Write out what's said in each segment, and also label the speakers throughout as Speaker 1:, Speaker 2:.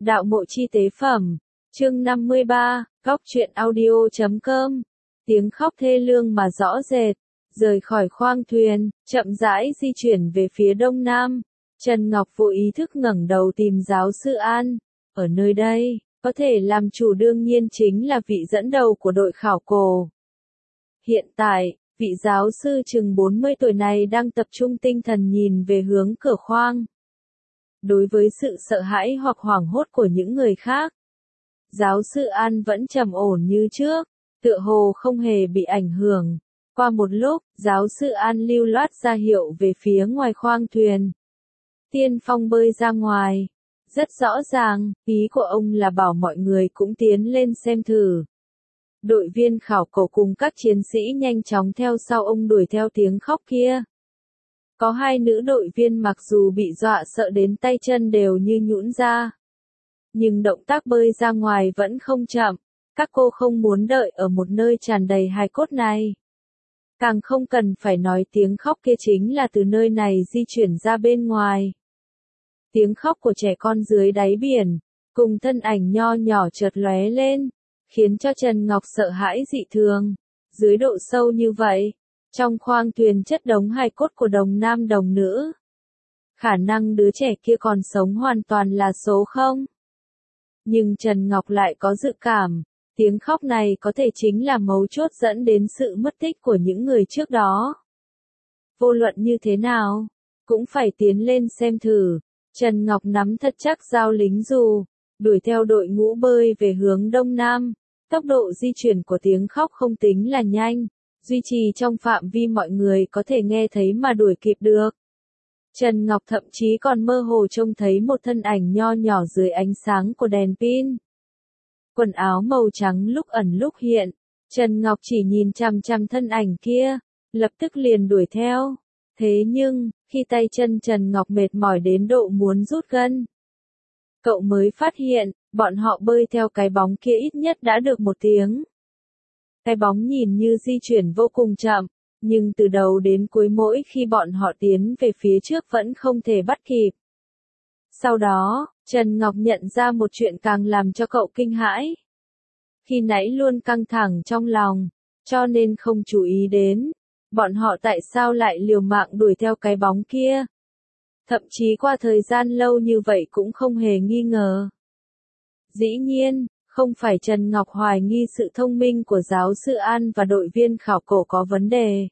Speaker 1: Đạo mộ chi tế phẩm. Chương 53, góc truyện audio.com. Tiếng khóc thê lương mà rõ rệt. Rời khỏi khoang thuyền, chậm rãi di chuyển về phía đông nam. Trần Ngọc vô ý thức ngẩng đầu tìm giáo sư An. Ở nơi đây, có thể làm chủ đương nhiên chính là vị dẫn đầu của đội khảo cổ. Hiện tại, vị giáo sư chừng 40 tuổi này đang tập trung tinh thần nhìn về hướng cửa khoang. Đối với sự sợ hãi hoặc hoảng hốt của những người khác, giáo sư An vẫn trầm ổn như trước, tựa hồ không hề bị ảnh hưởng. Qua một lúc, giáo sư An lưu loát ra hiệu về phía ngoài khoang thuyền. Tiên Phong bơi ra ngoài. Rất rõ ràng, ý của ông là bảo mọi người cũng tiến lên xem thử. Đội viên khảo cổ cùng các chiến sĩ nhanh chóng theo sau ông đuổi theo tiếng khóc kia. Có hai nữ đội viên mặc dù bị dọa sợ đến tay chân đều như nhũn ra, nhưng động tác bơi ra ngoài vẫn không chậm. Các cô không muốn đợi ở một nơi tràn đầy hài cốt này. Càng không cần phải nói tiếng khóc kia chính là từ nơi này di chuyển ra bên ngoài. Tiếng khóc của trẻ con dưới đáy biển, cùng thân ảnh nho nhỏ chợt lóe lên, khiến cho Trần Ngọc sợ hãi dị thường. Dưới độ sâu như vậy, trong khoang thuyền chất đống hài cốt của đồng nam đồng nữ. Khả năng đứa trẻ kia còn sống hoàn toàn là số không. Nhưng Trần Ngọc lại có dự cảm, tiếng khóc này có thể chính là mấu chốt dẫn đến sự mất tích của những người trước đó. Vô luận như thế nào, cũng phải tiến lên xem thử. Trần Ngọc nắm thật chắc dao lính dù, đuổi theo đội ngũ bơi về hướng đông nam. Tốc độ di chuyển của tiếng khóc không tính là nhanh, duy trì trong phạm vi mọi người có thể nghe thấy mà đuổi kịp được. Trần Ngọc thậm chí còn mơ hồ trông thấy một thân ảnh nho nhỏ dưới ánh sáng của đèn pin. Quần áo màu trắng lúc ẩn lúc hiện, Trần Ngọc chỉ nhìn chằm chằm thân ảnh kia, lập tức liền đuổi theo. Thế nhưng, khi tay chân Trần Ngọc mệt mỏi đến độ muốn rút gân, cậu mới phát hiện, bọn họ bơi theo cái bóng kia ít nhất đã được 1 tiếng. Cái bóng nhìn như di chuyển vô cùng chậm, nhưng từ đầu đến cuối mỗi khi bọn họ tiến về phía trước vẫn không thể bắt kịp. Sau đó, Trần Ngọc nhận ra một chuyện càng làm cho cậu kinh hãi. Khi nãy luôn căng thẳng trong lòng, cho nên không chú ý đến, bọn họ tại sao lại liều mạng đuổi theo cái bóng kia. Thậm chí qua thời gian lâu như vậy cũng không hề nghi ngờ. Dĩ nhiên, không phải Trần Ngọc hoài nghi sự thông minh của giáo sư An và đội viên khảo cổ có vấn đề.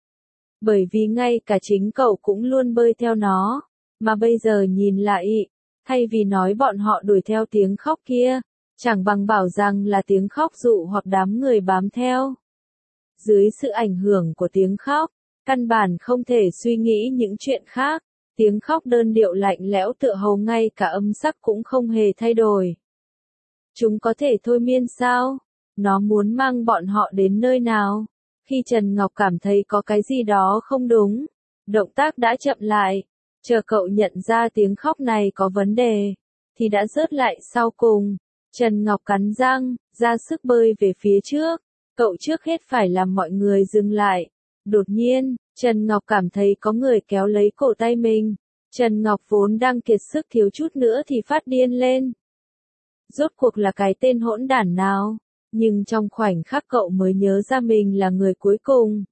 Speaker 1: Bởi vì ngay cả chính cậu cũng luôn bơi theo nó, mà bây giờ nhìn lại, thay vì nói bọn họ đuổi theo tiếng khóc kia, chẳng bằng bảo rằng là tiếng khóc dụ hoặc đám người bám theo. Dưới sự ảnh hưởng của tiếng khóc, căn bản không thể suy nghĩ những chuyện khác, tiếng khóc đơn điệu lạnh lẽo tựa hồ ngay cả âm sắc cũng không hề thay đổi. Chúng có thể thôi miên sao? Nó muốn mang bọn họ đến nơi nào? Khi Trần Ngọc cảm thấy có cái gì đó không đúng, động tác đã chậm lại, chờ cậu nhận ra tiếng khóc này có vấn đề, thì đã rớt lại sau cùng. Trần Ngọc cắn răng, ra sức bơi về phía trước. Cậu trước hết phải làm mọi người dừng lại. Đột nhiên, Trần Ngọc cảm thấy có người kéo lấy cổ tay mình. Trần Ngọc vốn đang kiệt sức thiếu chút nữa thì phát điên lên. Rốt cuộc là cái tên hỗn đản nào? Nhưng trong khoảnh khắc cậu mới nhớ ra mình là người cuối cùng.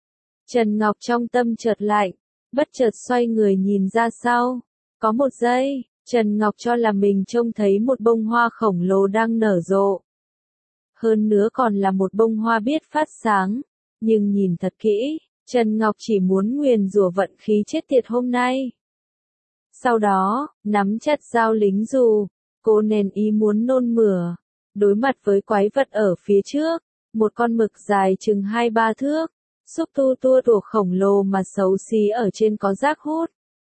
Speaker 1: Trần Ngọc trong tâm chợt lạnh, bất chợt xoay người nhìn ra sau. Có một giây, Trần Ngọc cho là mình trông thấy một bông hoa khổng lồ đang nở rộ. Hơn nữa còn là một bông hoa biết phát sáng. Nhưng nhìn thật kỹ, Trần Ngọc chỉ muốn nguyền rủa vận khí chết tiệt hôm nay. Sau đó, nắm chặt dao lính dù, cô nén ý muốn nôn mửa. Đối mặt với quái vật ở phía trước, một con mực dài chừng 2-3 thước, xúc tu tua rùa khổng lồ mà xấu xí ở trên có rác hút.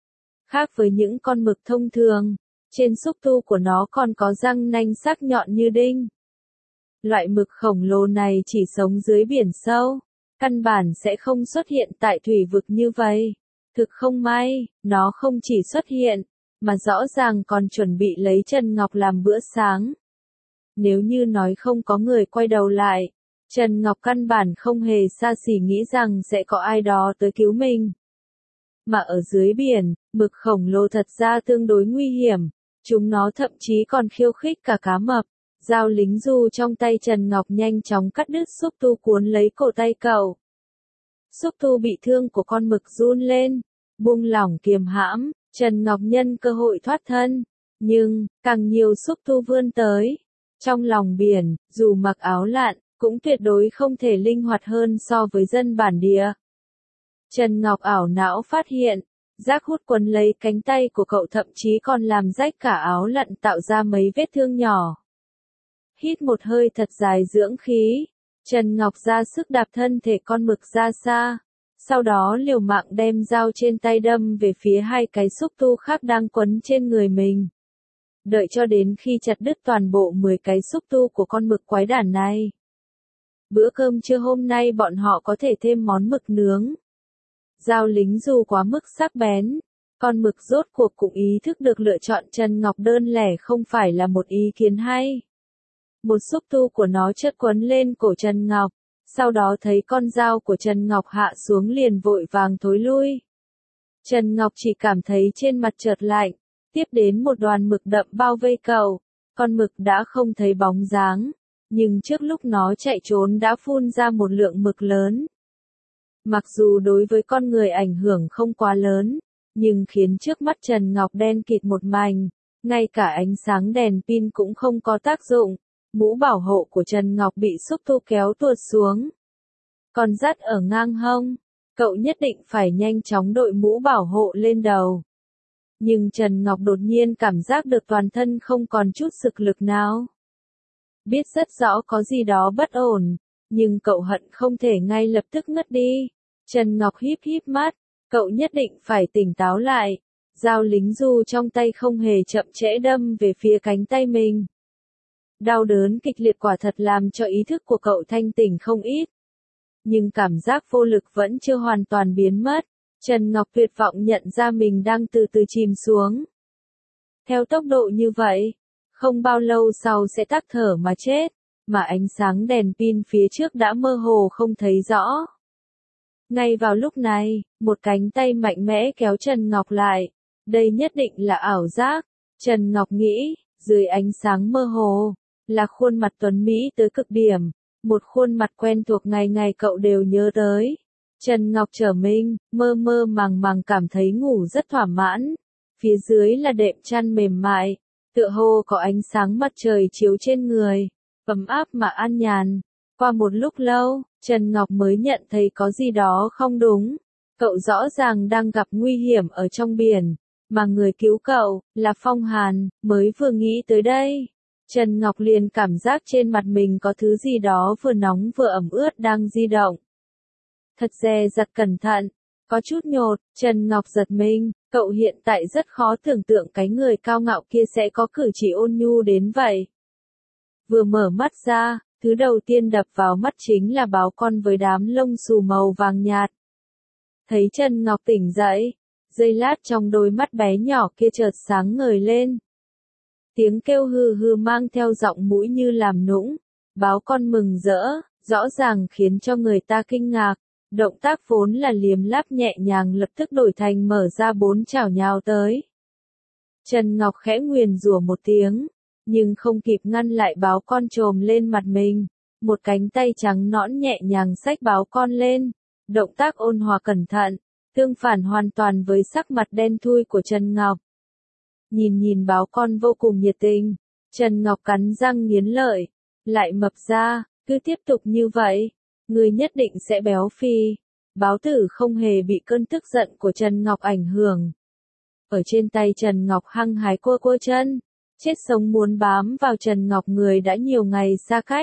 Speaker 1: Khác với những con mực thông thường, trên xúc tu của nó còn có răng nanh sắc nhọn như đinh. Loại mực khổng lồ này chỉ sống dưới biển sâu, căn bản sẽ không xuất hiện tại thủy vực như vậy. Thực không may, nó không chỉ xuất hiện, mà rõ ràng còn chuẩn bị lấy Trần Ngọc làm bữa sáng. Nếu như nói không có người quay đầu lại, Trần Ngọc căn bản không hề xa xỉ nghĩ rằng sẽ có ai đó tới cứu mình. Mà ở dưới biển, mực khổng lồ thật ra tương đối nguy hiểm, Chúng nó thậm chí còn khiêu khích cả cá mập. Dao lính du trong tay Trần Ngọc nhanh chóng cắt đứt xúc tu cuốn lấy cổ tay cậu. Xúc tu bị thương của con mực run lên, buông lỏng kiềm hãm, Trần Ngọc nhân cơ hội thoát thân. Nhưng, càng nhiều xúc tu vươn tới. Trong lòng biển, dù mặc áo lặn, cũng tuyệt đối không thể linh hoạt hơn so với dân bản địa. Trần Ngọc ảo não phát hiện, rác hút quấn lấy cánh tay của cậu thậm chí còn làm rách cả áo lặn tạo ra mấy vết thương nhỏ. Hít một hơi thật dài dưỡng khí, Trần Ngọc ra sức đạp thân thể con mực ra xa, sau đó liều mạng đem dao trên tay đâm về phía hai cái xúc tu khác đang quấn trên người mình. Đợi cho đến khi chặt đứt toàn bộ 10 cái xúc tu của con mực quái đản này. Bữa cơm trưa hôm nay bọn họ có thể thêm món mực nướng. Dao lính dù quá mức sắc bén, con mực rốt cuộc cũng ý thức được lựa chọn Trần Ngọc đơn lẻ không phải là một ý kiến hay. Một xúc tu của nó chợt quấn lên cổ Trần Ngọc, sau đó thấy con dao của Trần Ngọc hạ xuống liền vội vàng thối lui. Trần Ngọc chỉ cảm thấy trên mặt chợt lạnh, tiếp đến một đoàn mực đậm bao vây cậu, con mực đã không thấy bóng dáng, nhưng trước lúc nó chạy trốn đã phun ra một lượng mực lớn. Mặc dù đối với con người ảnh hưởng không quá lớn, nhưng khiến trước mắt Trần Ngọc đen kịt một mảnh, ngay cả ánh sáng đèn pin cũng không có tác dụng, mũ bảo hộ của Trần Ngọc bị xúc tu kéo tuột xuống. Còn dắt ở ngang hông, cậu nhất định phải nhanh chóng đội mũ bảo hộ lên đầu. Nhưng Trần Ngọc đột nhiên cảm giác được toàn thân không còn chút sức lực nào. Biết rất rõ có gì đó bất ổn, nhưng cậu hận không thể ngay lập tức ngất đi. Trần Ngọc híp híp mắt, cậu nhất định phải tỉnh táo lại. Dao lính du trong tay không hề chậm trễ đâm về phía cánh tay mình. Đau đớn kịch liệt quả thật làm cho ý thức của cậu thanh tỉnh không ít. Nhưng cảm giác vô lực vẫn chưa hoàn toàn biến mất. Trần Ngọc tuyệt vọng nhận ra mình đang từ từ chìm xuống. Theo tốc độ như vậy, không bao lâu sau sẽ tắc thở mà chết, mà ánh sáng đèn pin phía trước đã mơ hồ không thấy rõ. Ngay vào lúc này, một cánh tay mạnh mẽ kéo Trần Ngọc lại. Đây nhất định là ảo giác, Trần Ngọc nghĩ, dưới ánh sáng mơ hồ, là khuôn mặt tuấn Mỹ tới cực điểm, một khuôn mặt quen thuộc ngày ngày cậu đều nhớ tới. Trần Ngọc trở mình, mơ mơ màng màng cảm thấy ngủ rất thỏa mãn. Phía dưới là đệm chăn mềm mại, tựa hồ có ánh sáng mặt trời chiếu trên người, ấm áp mà an nhàn. Qua một lúc lâu, Trần Ngọc mới nhận thấy có gì đó không đúng. Cậu rõ ràng đang gặp nguy hiểm ở trong biển, mà người cứu cậu là Phong Hàn, mới vừa nghĩ tới đây. Trần Ngọc liền cảm giác trên mặt mình có thứ gì đó vừa nóng vừa ẩm ướt đang di động. Thật dè dặt cẩn thận, có chút nhột, Trần Ngọc giật mình, cậu hiện tại rất khó tưởng tượng cái người cao ngạo kia sẽ có cử chỉ ôn nhu đến vậy. Vừa mở mắt ra, thứ đầu tiên đập vào mắt chính là báo con với đám lông xù màu vàng nhạt. Thấy Trần Ngọc tỉnh dậy, giây lát trong đôi mắt bé nhỏ kia chợt sáng ngời lên. Tiếng kêu hừ hừ mang theo giọng mũi như làm nũng, báo con mừng rỡ, rõ ràng khiến cho người ta kinh ngạc. Động tác vốn là liếm láp nhẹ nhàng lập tức đổi thành mở ra bốn chảo nhào tới. Trần Ngọc khẽ nguyền rủa một tiếng, nhưng không kịp ngăn lại báo con trồm lên mặt mình. Một cánh tay trắng nõn nhẹ nhàng xách báo con lên, động tác ôn hòa cẩn thận, tương phản hoàn toàn với sắc mặt đen thui của Trần Ngọc. Nhìn báo con vô cùng nhiệt tình, Trần Ngọc cắn răng nghiến lợi, lại mập ra, cứ tiếp tục như vậy, người nhất định sẽ béo phì. Báo tử không hề bị cơn tức giận của Trần Ngọc ảnh hưởng. Ở trên tay Trần Ngọc hăng hái cua cua chân, chết sống muốn bám vào Trần Ngọc người đã nhiều ngày xa cách.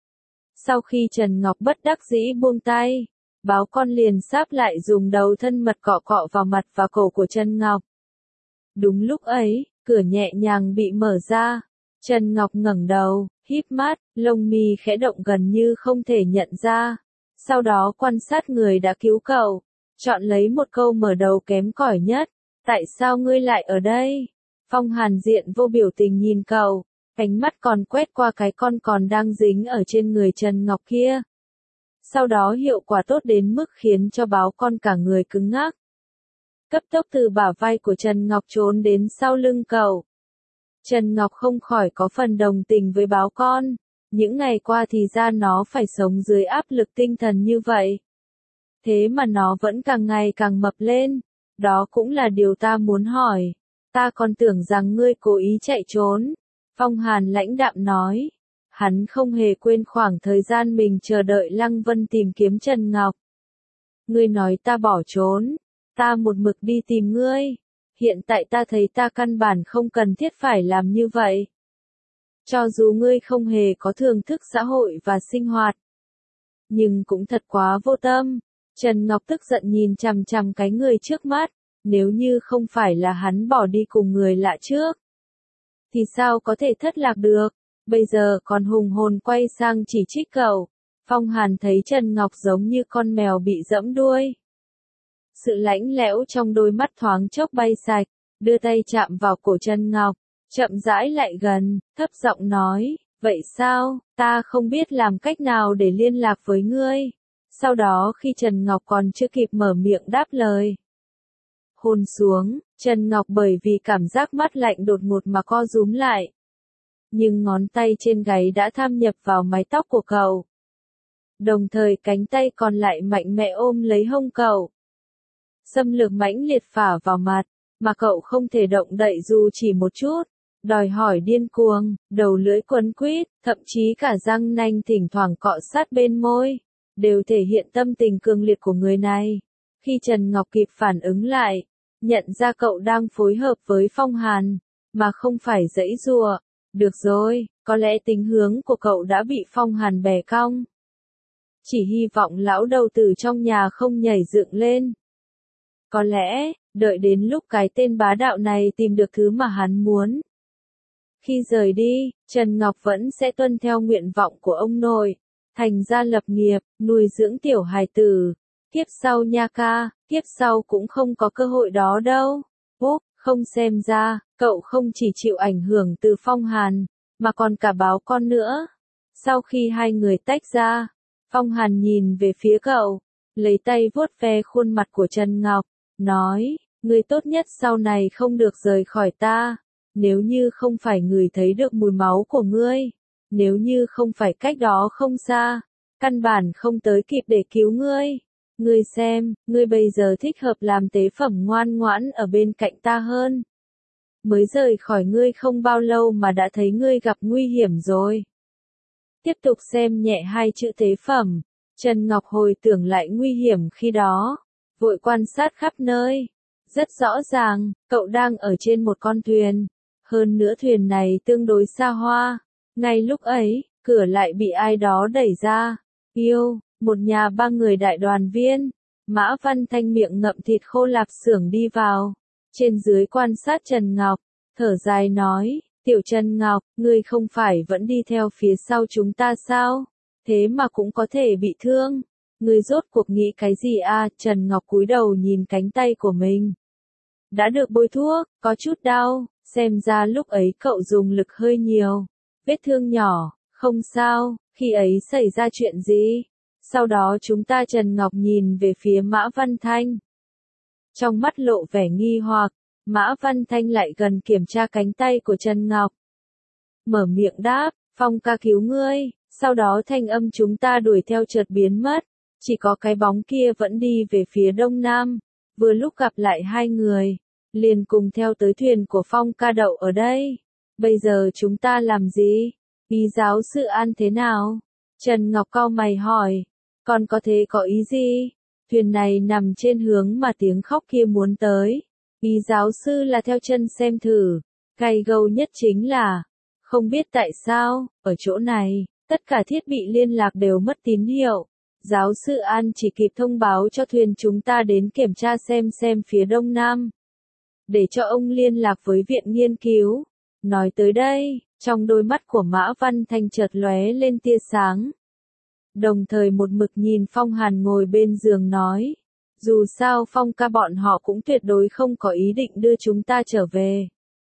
Speaker 1: Sau khi Trần Ngọc bất đắc dĩ buông tay, báo con liền sáp lại dùng đầu thân mật cọ cọ vào mặt và cổ của Trần Ngọc. Đúng lúc ấy, cửa nhẹ nhàng bị mở ra. Trần Ngọc ngẩng đầu, híp mắt, lông mi khẽ động gần như không thể nhận ra. Sau đó quan sát người đã cứu cậu, chọn lấy một câu mở đầu kém cỏi nhất. Tại sao ngươi lại ở đây? Phong Hàn diện vô biểu tình nhìn cậu, ánh mắt còn quét qua cái con còn đang dính ở trên người Trần Ngọc kia. Sau đó hiệu quả tốt đến mức khiến cho báo con cả người cứng ngắc. Cấp tốc từ bả vai của Trần Ngọc trốn đến sau lưng cậu. Trần Ngọc không khỏi có phần đồng tình với báo con. Những ngày qua thì ra nó phải sống dưới áp lực tinh thần như vậy. Thế mà nó vẫn càng ngày càng mập lên. Đó cũng là điều ta muốn hỏi. Ta còn tưởng rằng ngươi cố ý chạy trốn. Phong Hàn lãnh đạm nói. Hắn không hề quên khoảng thời gian mình chờ đợi Lăng Vân tìm kiếm Trần Ngọc. Ngươi nói ta bỏ trốn. Ta một mực đi tìm ngươi. Hiện tại ta thấy ta căn bản không cần thiết phải làm như vậy. Cho dù ngươi không hề có thưởng thức xã hội và sinh hoạt. Nhưng cũng thật quá vô tâm. Trần Ngọc tức giận nhìn chằm chằm cái người trước mắt. Nếu như không phải là hắn bỏ đi cùng người lạ trước. Thì sao có thể thất lạc được. Bây giờ còn hùng hồn quay sang chỉ trích cậu. Phong Hàn thấy Trần Ngọc giống như con mèo bị giẫm đuôi. Sự lãnh lẽo trong đôi mắt thoáng chốc bay sạch, đưa tay chạm vào cổ Trần Ngọc, chậm rãi lại gần, thấp giọng nói, vậy sao, ta không biết làm cách nào để liên lạc với ngươi. Sau đó khi Trần Ngọc còn chưa kịp mở miệng đáp lời. Hôn xuống, Trần Ngọc bởi vì cảm giác mát lạnh đột ngột mà co rúm lại. Nhưng ngón tay trên gáy đã tham nhập vào mái tóc của cậu. Đồng thời cánh tay còn lại mạnh mẽ ôm lấy hông cậu. Xâm lược mãnh liệt phả vào mặt, mà cậu không thể động đậy dù chỉ một chút. Đòi hỏi điên cuồng, đầu lưỡi quấn quýt, thậm chí cả răng nanh thỉnh thoảng cọ sát bên môi, đều thể hiện tâm tình cường liệt của người này. Khi Trần Ngọc kịp phản ứng lại, nhận ra cậu đang phối hợp với Phong Hàn, mà không phải giãy giụa. Được rồi, có lẽ tính hướng của cậu đã bị Phong Hàn bẻ cong. Chỉ hy vọng lão đầu tử trong nhà không nhảy dựng lên. Có lẽ, đợi đến lúc cái tên bá đạo này tìm được thứ mà hắn muốn. Khi rời đi, Trần Ngọc vẫn sẽ tuân theo nguyện vọng của ông nội, thành ra lập nghiệp, nuôi dưỡng tiểu hài tử. Kiếp sau nha ca, kiếp sau cũng không có cơ hội đó đâu. Úp, không xem ra, cậu không chỉ chịu ảnh hưởng từ Phong Hàn, mà còn cả báo con nữa. Sau khi hai người tách ra, Phong Hàn nhìn về phía cậu, lấy tay vuốt ve khuôn mặt của Trần Ngọc, nói, ngươi tốt nhất sau này không được rời khỏi ta. Nếu như không phải người thấy được mùi máu của ngươi, nếu như không phải cách đó không xa, căn bản không tới kịp để cứu ngươi. Ngươi xem, ngươi bây giờ thích hợp làm tế phẩm ngoan ngoãn ở bên cạnh ta hơn. Mới rời khỏi ngươi không bao lâu mà đã thấy ngươi gặp nguy hiểm rồi. Tiếp tục xem nhẹ hai chữ tế phẩm, Trần Ngọc hồi tưởng lại nguy hiểm khi đó, vội quan sát khắp nơi. Rất rõ ràng, cậu đang ở trên một con thuyền. Hơn nữa thuyền này tương đối xa hoa. Ngay lúc ấy, cửa lại bị ai đó đẩy ra. Yêu, một nhà ba người đại đoàn viên. Mã Văn Thanh miệng ngậm thịt khô lạp xưởng đi vào. Trên dưới quan sát Trần Ngọc, thở dài nói, tiểu Trần Ngọc, ngươi không phải vẫn đi theo phía sau chúng ta sao? Thế mà cũng có thể bị thương. Ngươi rốt cuộc nghĩ cái gì à? Trần Ngọc cúi đầu nhìn cánh tay của mình. Đã được bôi thuốc, có chút đau, xem ra lúc ấy cậu dùng lực hơi nhiều. Vết thương nhỏ, không sao, khi ấy xảy ra chuyện gì? Sau đó chúng ta Trần Ngọc nhìn về phía Mã Văn Thanh. Trong mắt lộ vẻ nghi hoặc, Mã Văn Thanh lại gần kiểm tra cánh tay của Trần Ngọc. Mở miệng đáp, Phong ca cứu ngươi, sau đó thanh âm chúng ta đuổi theo chợt biến mất. Chỉ có cái bóng kia vẫn đi về phía đông nam. Vừa lúc gặp lại hai người, liền cùng theo tới thuyền của Phong ca đậu ở đây. Bây giờ chúng ta làm gì? Ý giáo sư An thế nào? Trần Ngọc cau mày hỏi. Còn có thế có ý gì? Thuyền này nằm trên hướng mà tiếng khóc kia muốn tới. Ý giáo sư là theo chân xem thử. Gay gâu nhất chính là, không biết tại sao, ở chỗ này, tất cả thiết bị liên lạc đều mất tín hiệu. Giáo sư An chỉ kịp thông báo cho thuyền chúng ta đến kiểm tra xem phía đông nam. Để cho ông liên lạc với viện nghiên cứu. Nói tới đây, trong đôi mắt của Mã Văn Thanh chợt lóe lên tia sáng. Đồng thời một mực nhìn Phong Hàn ngồi bên giường nói. Dù sao Phong ca bọn họ cũng tuyệt đối không có ý định đưa chúng ta trở về.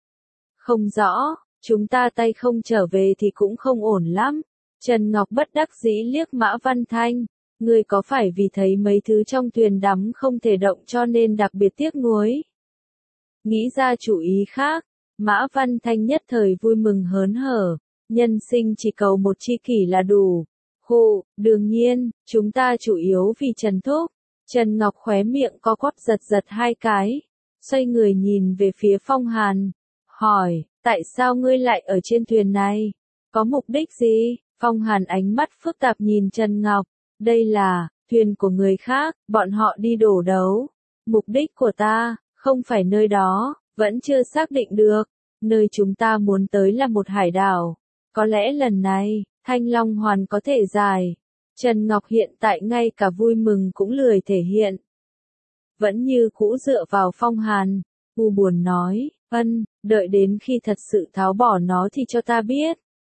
Speaker 1: Không rõ, chúng ta tay không trở về thì cũng không ổn lắm. Trần Ngọc bất đắc dĩ liếc Mã Văn Thanh. Ngươi có phải vì thấy mấy thứ trong thuyền đắm không thể động cho nên đặc biệt tiếc nuối? Nghĩ ra chủ ý khác, Mã Văn Thanh nhất thời vui mừng hớn hở, nhân sinh chỉ cầu một tri kỷ là đủ. Hụ, đương nhiên, chúng ta chủ yếu vì Trần Thúc. Trần Ngọc khóe miệng co quắp giật giật hai cái, xoay người nhìn về phía Phong Hàn, hỏi, tại sao ngươi lại ở trên thuyền này? Có mục đích gì? Phong Hàn ánh mắt phức tạp nhìn Trần Ngọc, đây là thuyền của người khác, bọn họ đi đổ đấu. Mục đích của ta, không phải nơi đó, vẫn chưa xác định được. Nơi chúng ta muốn tới là một hải đảo. Có lẽ lần này, Thanh Long Hoàn có thể giải. Trần Ngọc hiện tại ngay cả vui mừng cũng lười thể hiện. Vẫn như cũ dựa vào Phong Hàn, u buồn nói, đợi đến khi thật sự tháo bỏ nó thì cho ta biết.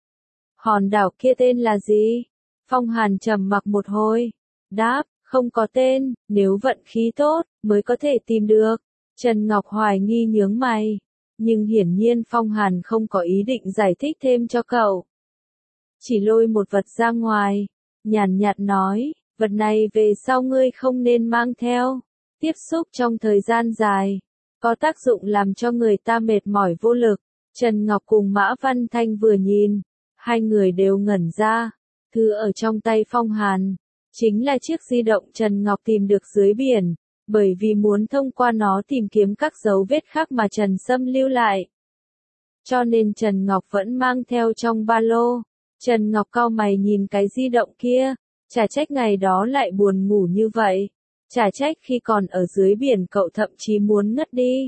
Speaker 1: Hòn đảo kia tên là gì? Phong Hàn trầm mặc một hồi, đáp, không có tên, nếu vận khí tốt, mới có thể tìm được. Trần Ngọc hoài nghi nhướng mày, nhưng hiển nhiên Phong Hàn không có ý định giải thích thêm cho cậu. Chỉ lôi một vật ra ngoài, nhàn nhạt nói, vật này về sau ngươi không nên mang theo. Tiếp xúc trong thời gian dài, có tác dụng làm cho người ta mệt mỏi vô lực. Trần Ngọc cùng Mã Văn Thanh vừa nhìn, hai người đều ngẩn ra. Thứ ở trong tay Phong Hàn, chính là chiếc di động Trần Ngọc tìm được dưới biển, bởi vì muốn thông qua nó tìm kiếm các dấu vết khác mà Trần Sâm lưu lại. Cho nên Trần Ngọc vẫn mang theo trong ba lô. Trần Ngọc cau mày nhìn cái di động kia, chả trách ngày đó lại buồn ngủ như vậy. Chả trách khi còn ở dưới biển cậu thậm chí muốn ngất đi.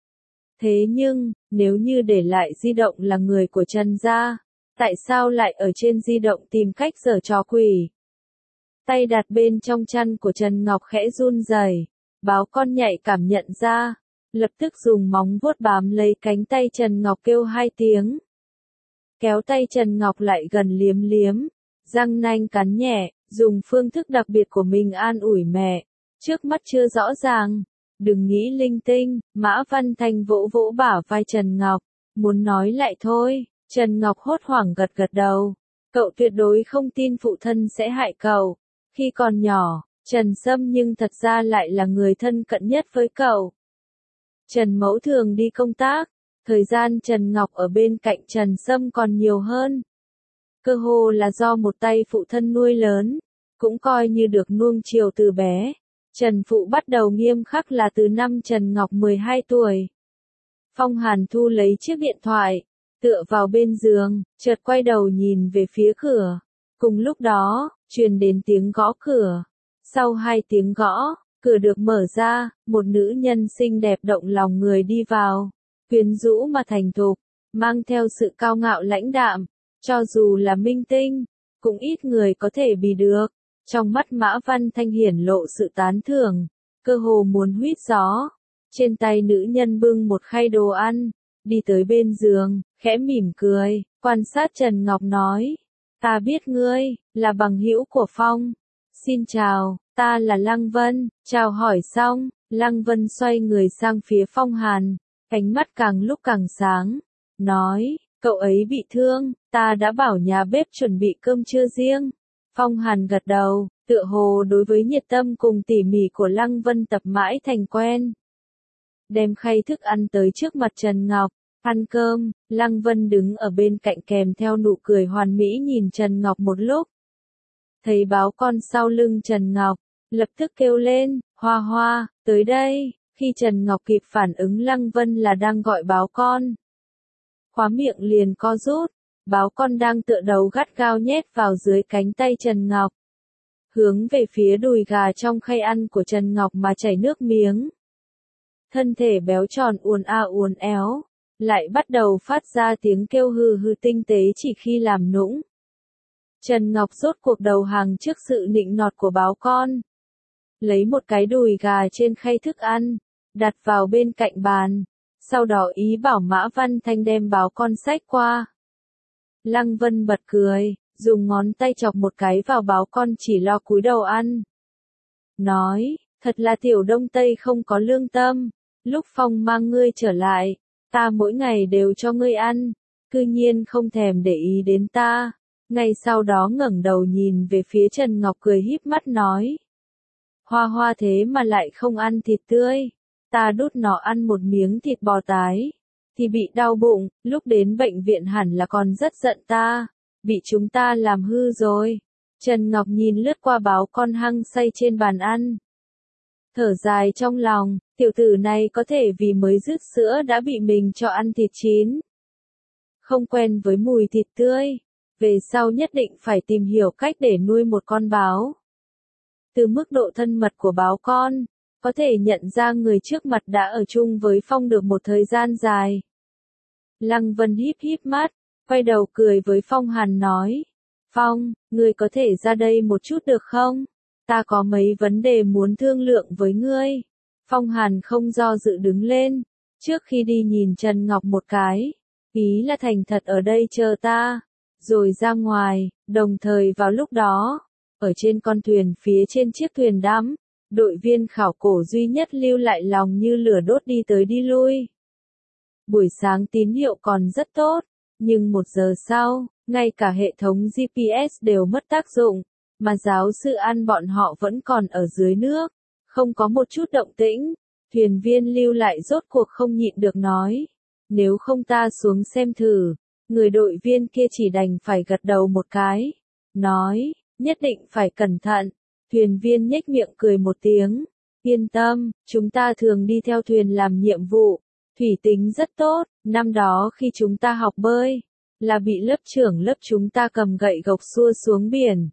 Speaker 1: Thế nhưng, nếu như để lại di động là người của Trần gia, tại sao lại ở trên di động tìm cách giở trò quỷ? Tay đặt bên trong chăn của Trần Ngọc khẽ run rẩy, báo con nhạy cảm nhận ra, lập tức dùng móng vuốt bám lấy cánh tay Trần Ngọc kêu hai tiếng. Kéo tay Trần Ngọc lại gần liếm liếm, răng nanh cắn nhẹ, dùng phương thức đặc biệt của mình an ủi mẹ. Trước mắt chưa rõ ràng, đừng nghĩ linh tinh. Mã Văn Thanh vỗ vỗ bả vai Trần Ngọc, muốn nói lại thôi. Trần Ngọc hốt hoảng gật gật đầu, cậu tuyệt đối không tin phụ thân sẽ hại cậu. Khi còn nhỏ, Trần Sâm nhưng thật ra lại là người thân cận nhất với cậu. Trần Mẫu thường đi công tác, thời gian Trần Ngọc ở bên cạnh Trần Sâm còn nhiều hơn. Cơ hồ là do một tay phụ thân nuôi lớn, cũng coi như được nuông chiều từ bé. Trần Phụ bắt đầu nghiêm khắc là từ năm Trần Ngọc 12 tuổi. Phong Hàn thu lấy chiếc điện thoại, tựa vào bên giường, chợt quay đầu nhìn về phía cửa. Cùng lúc đó, truyền đến tiếng gõ cửa. Sau 2 tiếng gõ, cửa được mở ra, một nữ nhân xinh đẹp động lòng người đi vào. Quyến rũ mà thành thục, mang theo sự cao ngạo lãnh đạm. Cho dù là minh tinh, cũng ít người có thể bì được. Trong mắt Mã Văn Thanh hiển lộ sự tán thưởng, cơ hồ muốn huýt gió. Trên tay nữ nhân bưng một khay đồ ăn, đi tới bên giường, khẽ mỉm cười, quan sát Trần Ngọc nói, ta biết ngươi, là bằng hữu của Phong. Xin chào, ta là Lăng Vân. Chào hỏi xong, Lăng Vân xoay người sang phía Phong Hàn, ánh mắt càng lúc càng sáng, nói, cậu ấy bị thương, ta đã bảo nhà bếp chuẩn bị cơm trưa riêng. Phong Hàn gật đầu, tựa hồ đối với nhiệt tâm cùng tỉ mỉ của Lăng Vân tập mãi thành quen. Đem khay thức ăn tới trước mặt Trần Ngọc, ăn cơm. Lăng Vân đứng ở bên cạnh kèm theo nụ cười hoàn mỹ nhìn Trần Ngọc một lúc. Thấy báo con sau lưng Trần Ngọc, lập tức kêu lên, Hoa Hoa, tới đây. Khi Trần Ngọc kịp phản ứng Lăng Vân là đang gọi báo con, khóe miệng liền co rút. Báo con đang tựa đầu gắt gao nhét vào dưới cánh tay Trần Ngọc, hướng về phía đùi gà trong khay ăn của Trần Ngọc mà chảy nước miếng. Thân thể béo tròn uốn éo, lại bắt đầu phát ra tiếng kêu hừ hừ tinh tế chỉ khi làm nũng. Trần Ngọc rốt cuộc đầu hàng trước sự nịnh nọt của báo con. Lấy một cái đùi gà trên khay thức ăn, đặt vào bên cạnh bàn, sau đó ý bảo Mã Văn Thanh đem báo con xách qua. Lăng Vân bật cười, dùng ngón tay chọc một cái vào báo con chỉ lo cúi đầu ăn. Nói, thật là tiểu Đông Tây không có lương tâm, lúc Phong mang ngươi trở lại, ta mỗi ngày đều cho ngươi ăn, cư nhiên không thèm để ý đến ta. Ngay sau đó ngẩng đầu nhìn về phía Trần Ngọc cười híp mắt nói. Hoa Hoa thế mà lại không ăn thịt tươi, ta đút nó ăn một miếng thịt bò tái. thì bị đau bụng, lúc đến bệnh viện hẳn là còn rất giận ta, bị chúng ta làm hư rồi. Trần Ngọc nhìn lướt qua báo con hăng say trên bàn ăn. Thở dài trong lòng, tiểu tử này có thể vì mới dứt sữa đã bị mình cho ăn thịt chín. Không quen với mùi thịt tươi, về sau nhất định phải tìm hiểu cách để nuôi một con báo. Từ mức độ thân mật của báo con, có thể nhận ra người trước mặt đã ở chung với Phong được một thời gian dài. Lăng Vân híp híp mắt, quay đầu cười với Phong Hàn nói. Phong, ngươi có thể ra đây một chút được không? Ta có mấy vấn đề muốn thương lượng với ngươi. Phong Hàn không do dự đứng lên, trước khi đi nhìn Trần Ngọc một cái, ý là thành thật ở đây chờ ta, rồi ra ngoài, đồng thời vào lúc đó, ở trên con thuyền phía trên chiếc thuyền đắm, đội viên khảo cổ duy nhất lưu lại lòng như lửa đốt đi tới đi lui. Buổi sáng tín hiệu còn rất tốt, nhưng 1 giờ sau, ngay cả hệ thống GPS đều mất tác dụng, mà giáo sư An bọn họ vẫn còn ở dưới nước, không có một chút động tĩnh. Thuyền viên lưu lại rốt cuộc không nhịn được nói, nếu không ta xuống xem thử. Người đội viên kia chỉ đành phải gật đầu một cái, nói, nhất định phải cẩn thận. Thuyền viên nhếch miệng cười một tiếng, yên tâm, chúng ta thường đi theo thuyền làm nhiệm vụ, thủy tính rất tốt. Năm đó khi chúng ta học bơi, là bị lớp trưởng lớp chúng ta cầm gậy gộc xua xuống biển.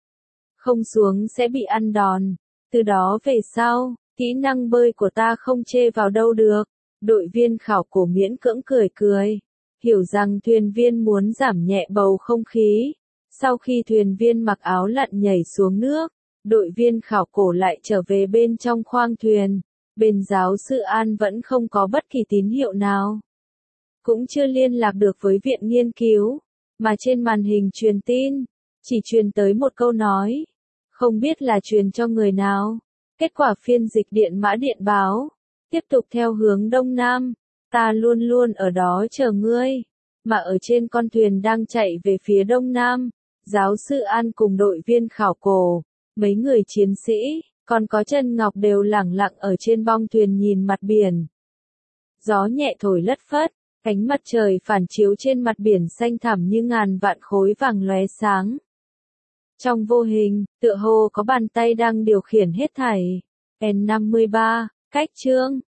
Speaker 1: Không xuống sẽ bị ăn đòn. Từ đó về sau, kỹ năng bơi của ta không chê vào đâu được. Đội viên khảo cổ miễn cưỡng cười cười, hiểu rằng thuyền viên muốn giảm nhẹ bầu không khí. Sau khi thuyền viên mặc áo lặn nhảy xuống nước, đội viên khảo cổ lại trở về bên trong khoang thuyền. Bên giáo sư An vẫn không có bất kỳ tín hiệu nào. Cũng chưa liên lạc được với viện nghiên cứu, mà trên màn hình truyền tin, chỉ truyền tới một câu nói. Không biết là truyền cho người nào. Kết quả phiên dịch điện mã điện báo. Tiếp tục theo hướng đông nam. Ta luôn luôn ở đó chờ ngươi. Mà ở trên con thuyền đang chạy về phía đông nam, giáo sư An cùng đội viên khảo cổ, mấy người chiến sĩ, còn có Trần Ngọc đều lẳng lặng ở trên bong thuyền nhìn mặt biển. Gió nhẹ thổi lất phất, ánh mặt trời phản chiếu trên mặt biển xanh thẳm như ngàn vạn khối vàng lóe sáng. Trong vô hình, tựa hồ có bàn tay đang điều khiển hết thảy. N53, cách chương.